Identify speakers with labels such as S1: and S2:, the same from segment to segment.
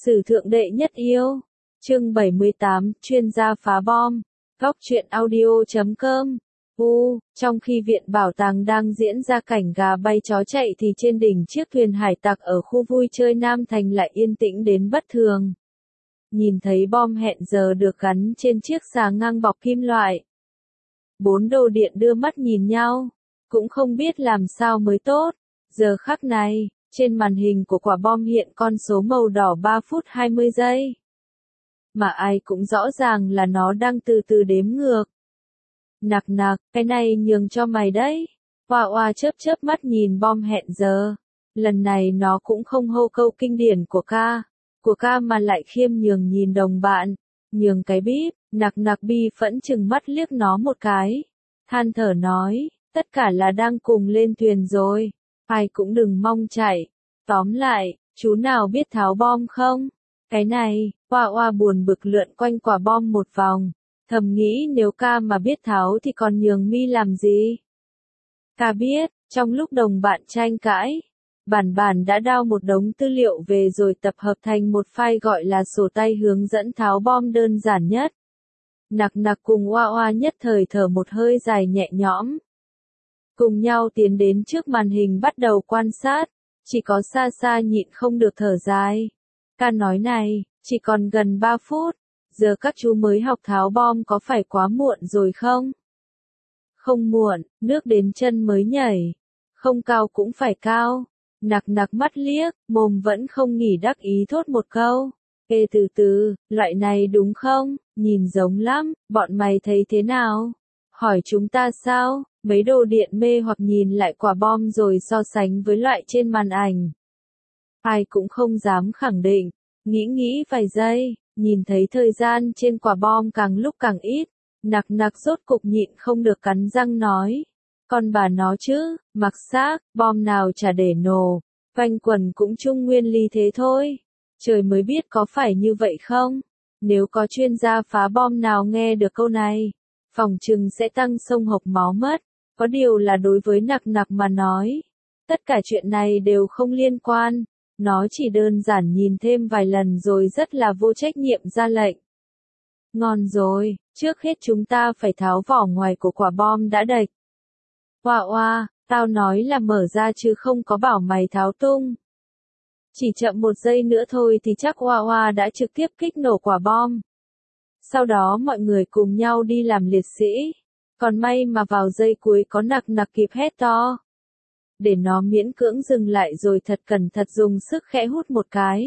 S1: Sử thượng đệ nhất yêu. Chương 78, chuyên gia phá bom. Góc truyện audio.com. Trong khi viện bảo tàng đang diễn ra cảnh gà bay chó chạy thì trên đỉnh chiếc thuyền hải tặc ở khu vui chơi Nam Thành lại yên tĩnh đến bất thường. Nhìn thấy bom hẹn giờ được gắn trên chiếc xà ngang bọc kim loại. 4 đồ điện đưa mắt nhìn nhau, cũng không biết làm sao mới tốt. Giờ khắc này, trên màn hình của quả bom hiện con số màu đỏ 3 phút 20 giây. Mà ai cũng rõ ràng là nó đang từ từ đếm ngược. Nặc, cái này nhường cho mày đấy. Hoa chớp mắt nhìn bom hẹn giờ. Lần này nó cũng không hô câu kinh điển của ca mà lại khiêm nhường nhìn đồng bạn. Nhường cái bíp, nặc bi phẫn chừng mắt liếc nó một cái. Than thở nói, tất cả là đang cùng lên thuyền rồi. Ai cũng đừng mong chạy. Tóm lại, chú nào biết tháo bom không? Cái này, Hoa buồn bực lượn quanh quả bom một vòng. Thầm nghĩ nếu ca mà biết tháo thì còn nhường mi làm gì? Ca biết, trong lúc đồng bạn tranh cãi, bản đã đao một đống tư liệu về rồi tập hợp thành một file gọi là sổ tay hướng dẫn tháo bom đơn giản nhất. Nặc cùng Hoa nhất thời thở một hơi dài nhẹ nhõm. Cùng nhau tiến đến trước màn hình bắt đầu quan sát, chỉ có xa nhịn không được thở dài. Ca nói này, chỉ còn gần 3 phút, giờ các chú mới học tháo bom có phải quá muộn rồi không? Không muộn, nước đến chân mới nhảy. Không cao cũng phải cao. Nặc mắt liếc, mồm vẫn không nghỉ đắc ý thốt một câu. Ê từ, loại này đúng không? Nhìn giống lắm, bọn mày thấy thế nào? Hỏi chúng ta sao? Mấy đồ điện mê hoặc nhìn lại quả bom rồi so sánh với loại trên màn ảnh. Ai cũng không dám khẳng định. Nghĩ vài giây, nhìn thấy thời gian trên quả bom càng lúc càng ít. Nặc rốt cục nhịn không được cắn răng nói. Con bà nó chứ, mặc xác, bom nào chả để nổ. Quanh quần cũng chung nguyên lý thế thôi. Trời mới biết có phải như vậy không? Nếu có chuyên gia phá bom nào nghe được câu này, phòng trừng sẽ tăng sông hộc máu mất. Có điều là đối với nặc mà nói. Tất cả chuyện này đều không liên quan. Nó chỉ đơn giản nhìn thêm vài lần rồi rất là vô trách nhiệm ra lệnh. Ngon rồi, trước hết chúng ta phải tháo vỏ ngoài của quả bom đã đạch. Hoa, tao nói là mở ra chứ không có bảo mày tháo tung. Chỉ chậm 1 giây nữa thôi thì chắc Hoa đã trực tiếp kích nổ quả bom. Sau đó mọi người cùng nhau đi làm liệt sĩ. Còn may mà vào giây cuối có nặc kịp hét to. Để nó miễn cưỡng dừng lại rồi thật cẩn thận dùng sức khẽ hút một cái.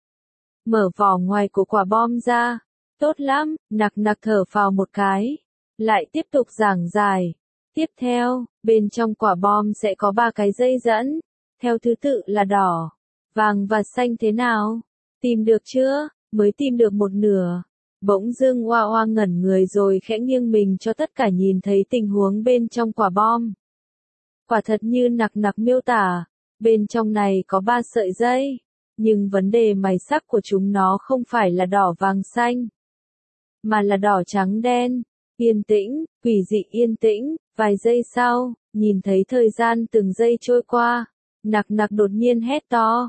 S1: Mở vỏ ngoài của quả bom ra. Tốt lắm, nặc thở phào một cái. Lại tiếp tục giảng giải. Tiếp theo, bên trong quả bom sẽ có 3 cái dây dẫn. Theo thứ tự là đỏ, vàng và xanh thế nào? Tìm được chưa? Mới tìm được một nửa. Bỗng dưng Hoa ngẩn người rồi khẽ nghiêng mình cho tất cả nhìn thấy tình huống bên trong quả bom. Quả thật như nặc miêu tả, bên trong này có 3 sợi dây, nhưng vấn đề màu sắc của chúng nó không phải là đỏ vàng xanh, mà là đỏ trắng đen. Yên tĩnh, quỷ dị yên tĩnh, vài giây sau, nhìn thấy thời gian từng giây trôi qua, nặc đột nhiên hét to.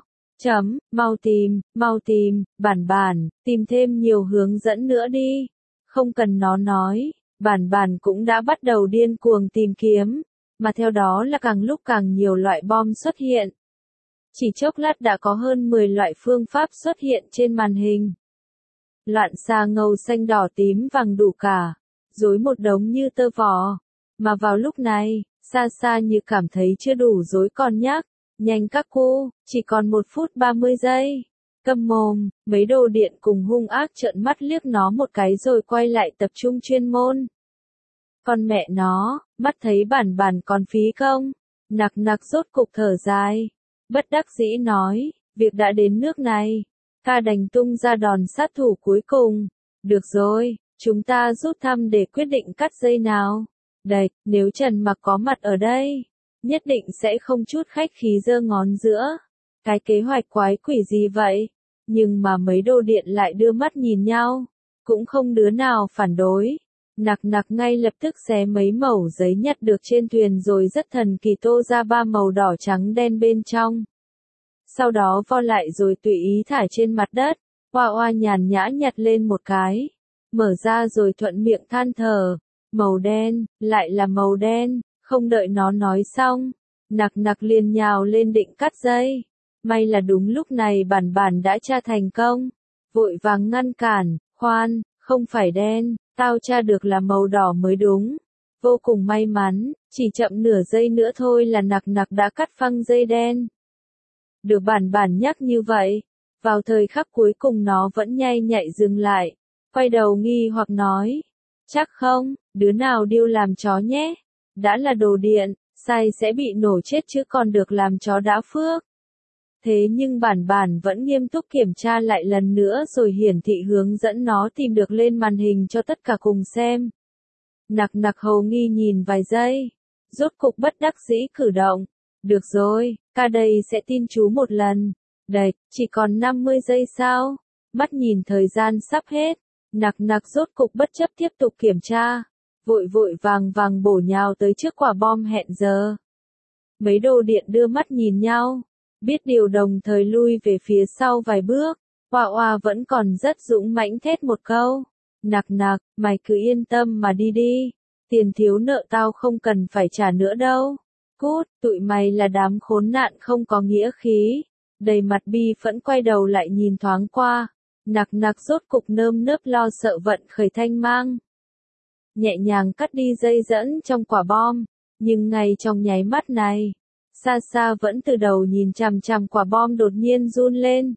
S1: Mau tìm, bản, tìm thêm nhiều hướng dẫn nữa đi. Không cần nó nói, bản cũng đã bắt đầu điên cuồng tìm kiếm, mà theo đó là càng lúc càng nhiều loại bom xuất hiện. Chỉ chốc lát đã có hơn 10 loại phương pháp xuất hiện trên màn hình. Loạn xà ngầu xanh đỏ tím vàng đủ cả, rối một đống như tơ vò. Mà vào lúc này, xa như cảm thấy chưa đủ rối còn nhắc. Nhanh các cô, chỉ còn 1 phút 30 giây. Câm mồm, mấy đồ điện cùng hung ác trợn mắt liếc nó một cái rồi quay lại tập trung chuyên môn. Con mẹ nó, mắt thấy bản còn phí công. Nặc rốt cục thở dài. Bất đắc dĩ nói, việc đã đến nước này. Ca đành tung ra đòn sát thủ cuối cùng. Được rồi, chúng ta rút thăm để quyết định cắt dây nào. Đạch, nếu Trần Mặc có mặt ở đây, nhất định sẽ không chút khách khí giơ ngón giữa. Cái kế hoạch quái quỷ gì vậy? Nhưng mà mấy đồ điện lại đưa mắt nhìn nhau. Cũng không đứa nào phản đối. Nặc ngay lập tức xé mấy mẩu giấy nhặt được trên thuyền rồi rất thần kỳ tô ra 3 màu đỏ trắng đen bên trong. Sau đó vo lại rồi tùy ý thả trên mặt đất. Hoa Hoa nhàn nhã nhặt lên một cái, mở ra rồi thuận miệng than thở, màu đen, lại là màu đen, không đợi nó nói xong, Nặc Nặc liền nhào lên định cắt dây. May là đúng lúc này Bản Bản đã tra thành công, vội vàng ngăn cản, khoan, không phải đen, tao tra được là màu đỏ mới đúng. Vô cùng may mắn, chỉ chậm nửa giây nữa thôi là Nặc Nặc đã cắt phăng dây đen. Được Bản Bản nhắc như vậy, vào thời khắc cuối cùng nó vẫn nhai nhạy dừng lại, quay đầu nghi hoặc nói, chắc không, đứa nào điêu làm chó nhé, đã là đồ điện, sai sẽ bị nổ chết chứ còn được làm chó đã phước. Thế nhưng Bản Bản vẫn nghiêm túc kiểm tra lại lần nữa rồi hiển thị hướng dẫn nó tìm được lên màn hình cho tất cả cùng xem. Nặc Nặc hầu nghi nhìn vài giây, rốt cục bất đắc dĩ cử động. Được rồi, ca đây sẽ tin chú một lần. Đạch, chỉ còn 50 giây sao? Mắt nhìn thời gian sắp hết, Nặc Nặc rốt cục bất chấp tiếp tục kiểm tra, vội vội vàng vàng bổ nhào tới trước quả bom hẹn giờ. Mấy đồ điện đưa mắt nhìn nhau, biết điều đồng thời lui về phía sau vài bước. Hoa Hoa vẫn còn rất dũng mãnh thét một câu, Nặc Nặc, mày cứ yên tâm mà đi đi, tiền thiếu nợ tao không cần phải trả nữa đâu. Cút, tụi mày là đám khốn nạn không có nghĩa khí. Đầy mặt bi phẫn quay đầu lại nhìn thoáng qua, Nặc Nặc rốt cục nơm nớp lo sợ vận khởi thanh mang. Nhẹ nhàng cắt đi dây dẫn trong quả bom, nhưng ngay trong nháy mắt này, xa xa vẫn từ đầu nhìn chằm chằm quả bom đột nhiên run lên.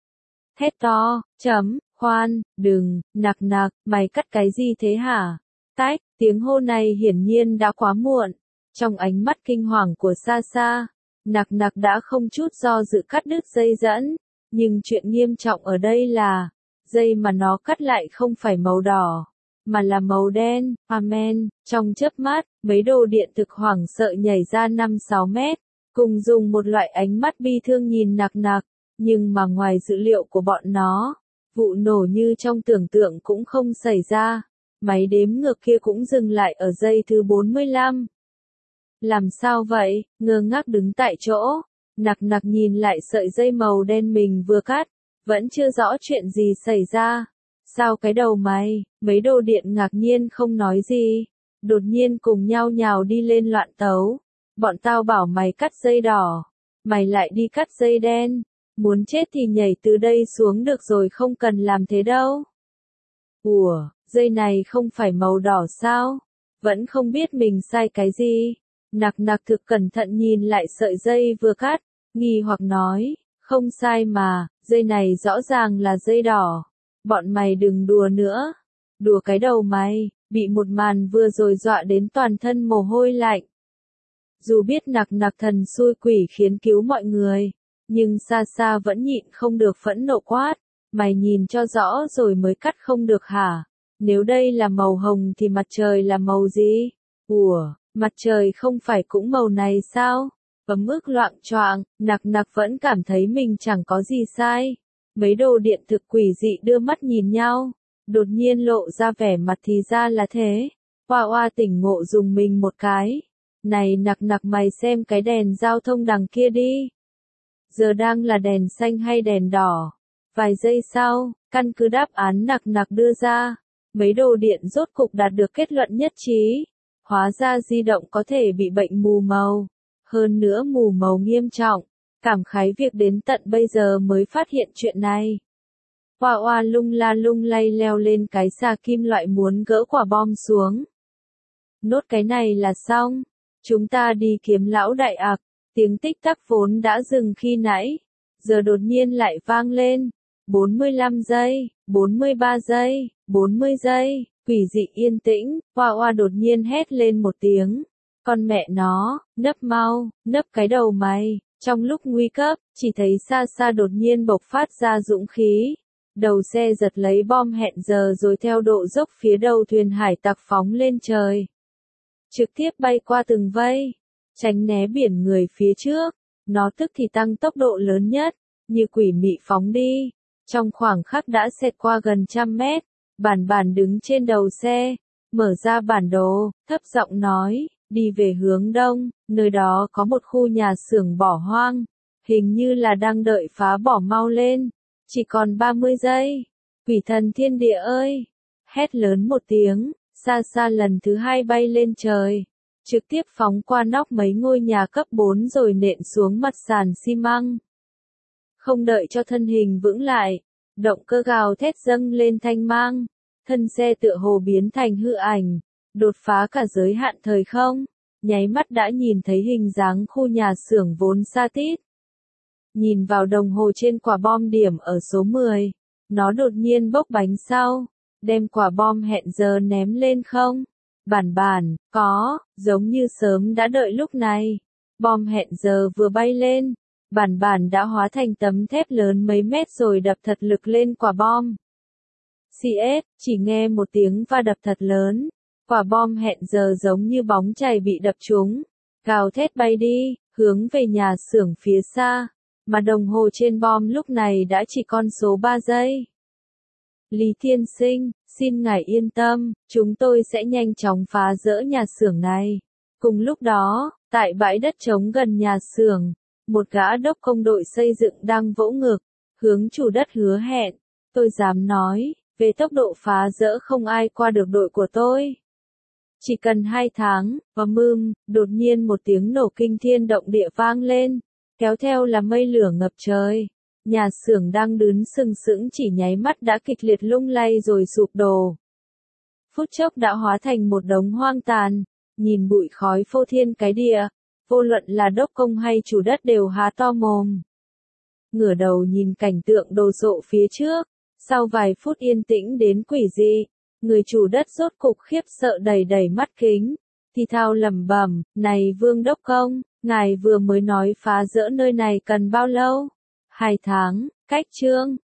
S1: Thét to, khoan, đừng, Nặc Nặc, mày cắt cái gì thế hả? Tách, tiếng hô này hiển nhiên đã quá muộn. Trong ánh mắt kinh hoàng của xa xa, Nặc Nặc đã không chút do dự cắt đứt dây dẫn, nhưng chuyện nghiêm trọng ở đây là, dây mà nó cắt lại không phải màu đỏ, mà là màu đen. Amen, trong chớp mắt, mấy đồ điện thực hoảng sợ nhảy ra 5-6 mét, cùng dùng một loại ánh mắt bi thương nhìn Nặc Nặc, nhưng mà ngoài dữ liệu của bọn nó, vụ nổ như trong tưởng tượng cũng không xảy ra, máy đếm ngược kia cũng dừng lại ở giây thứ 45. Làm sao vậy? Ngơ ngác đứng tại chỗ, Nặc Nặc nhìn lại sợi dây màu đen mình vừa cắt, vẫn chưa rõ chuyện gì xảy ra. Sao cái đầu mày? Mấy đồ điện ngạc nhiên không nói gì, đột nhiên cùng nhau nhào đi lên loạn tấu. Bọn tao bảo mày cắt dây đỏ, mày lại đi cắt dây đen, muốn chết thì nhảy từ đây xuống được rồi không cần làm thế đâu. Ủa, dây này không phải màu đỏ sao? Vẫn không biết mình sai cái gì. Nặc Nặc thực cẩn thận nhìn lại sợi dây vừa cắt, nghi hoặc nói, không sai mà, dây này rõ ràng là dây đỏ. Bọn mày đừng đùa nữa. Đùa cái đầu mày, bị một màn vừa rồi dọa đến toàn thân mồ hôi lạnh. Dù biết Nặc Nặc thần xui quỷ khiến cứu mọi người, nhưng xa xa vẫn nhịn không được phẫn nộ quát. Mày nhìn cho rõ rồi mới cắt không được hả? Nếu đây là màu hồng thì mặt trời là màu gì? Ủa, mặt trời không phải cũng màu này sao? Ấm ức loạng choạng, Nặc Nặc vẫn cảm thấy mình chẳng có gì sai. Mấy đồ điện thực quỷ dị đưa mắt nhìn nhau, đột nhiên lộ ra vẻ mặt thì ra là thế. Hoa Hoa tỉnh ngộ dùng mình một cái. Này Nặc Nặc mày xem cái đèn giao thông đằng kia đi. Giờ đang là đèn xanh hay đèn đỏ? Vài giây sau, căn cứ đáp án Nặc Nặc đưa ra, mấy đồ điện rốt cục đạt được kết luận nhất trí. Hóa ra di động có thể bị bệnh mù màu, hơn nữa mù màu nghiêm trọng. Cảm khái việc đến tận bây giờ mới phát hiện chuyện này. Hoa Hoa lung la lung lay leo lên cái xà kim loại muốn gỡ quả bom xuống. Nốt cái này là xong. Chúng ta đi kiếm lão đại ặc. Tiếng tích tắc vốn đã dừng khi nãy, giờ đột nhiên lại vang lên. 45 giây, 43 giây, 40 giây, quỷ dị yên tĩnh. Hoa Hoa đột nhiên hét lên một tiếng. Con mẹ nó, nấp mau, nấp cái đầu mày. Trong lúc nguy cấp, chỉ thấy xa xa đột nhiên bộc phát ra dũng khí. Đầu xe giật lấy bom hẹn giờ rồi theo độ dốc phía đầu thuyền hải tặc phóng lên trời. Trực tiếp bay qua từng vây, tránh né biển người phía trước. Nó tức thì tăng tốc độ lớn nhất, như quỷ mị phóng đi. Trong khoảng khắc đã xẹt qua gần 100 mét, Bản Bản đứng trên đầu xe, mở ra bản đồ, thấp giọng nói. Đi về hướng đông, nơi đó có một khu nhà xưởng bỏ hoang, hình như là đang đợi phá bỏ mau lên. Chỉ còn 30 giây. Quỷ thần thiên địa ơi! Hét lớn một tiếng, xa xa lần thứ hai bay lên trời. Trực tiếp phóng qua nóc mấy ngôi nhà cấp 4 rồi nện xuống mặt sàn xi măng. Không đợi cho thân hình vững lại, động cơ gào thét dâng lên thanh mang. Thân xe tựa hồ biến thành hư ảnh, đột phá cả giới hạn thời không. Nháy mắt đã nhìn thấy hình dáng khu nhà xưởng vốn xa tít. Nhìn vào đồng hồ trên quả bom điểm ở số 10, nó đột nhiên bốc bánh sau, đem quả bom hẹn giờ ném lên không. Bản, có, giống như sớm đã đợi lúc này. Bom hẹn giờ vừa bay lên, bản đã hóa thành tấm thép lớn mấy mét rồi đập thật lực lên quả bom. CS, chỉ nghe một tiếng va đập thật lớn. Quả bom hẹn giờ giống như bóng chày bị đập trúng, gào thét bay đi, hướng về nhà xưởng phía xa, mà đồng hồ trên bom lúc này đã chỉ còn số 3 giây. Lý tiên sinh, xin ngài yên tâm, chúng tôi sẽ nhanh chóng phá rỡ nhà xưởng này. Cùng lúc đó, tại bãi đất trống gần nhà xưởng, một gã đốc công đội xây dựng đang vỗ ngực, hướng chủ đất hứa hẹn, tôi dám nói, về tốc độ phá rỡ không ai qua được đội của tôi. Chỉ cần 2 tháng, đột nhiên một tiếng nổ kinh thiên động địa vang lên, kéo theo là mây lửa ngập trời. Nhà xưởng đang đứng sừng sững chỉ nháy mắt đã kịch liệt lung lay rồi sụp đổ. Phút chốc đã hóa thành một đống hoang tàn, nhìn bụi khói phô thiên cái địa, vô luận là đốc công hay chủ đất đều há to mồm. Ngửa đầu nhìn cảnh tượng đồ sộ phía trước, sau vài phút yên tĩnh đến quỷ dị, người chủ đất rốt cục khiếp sợ đầy đầy mắt kính, thì thào lẩm bẩm, này Vương đốc công, ngài vừa mới nói phá rỡ nơi này cần bao lâu? 2 tháng, cách chương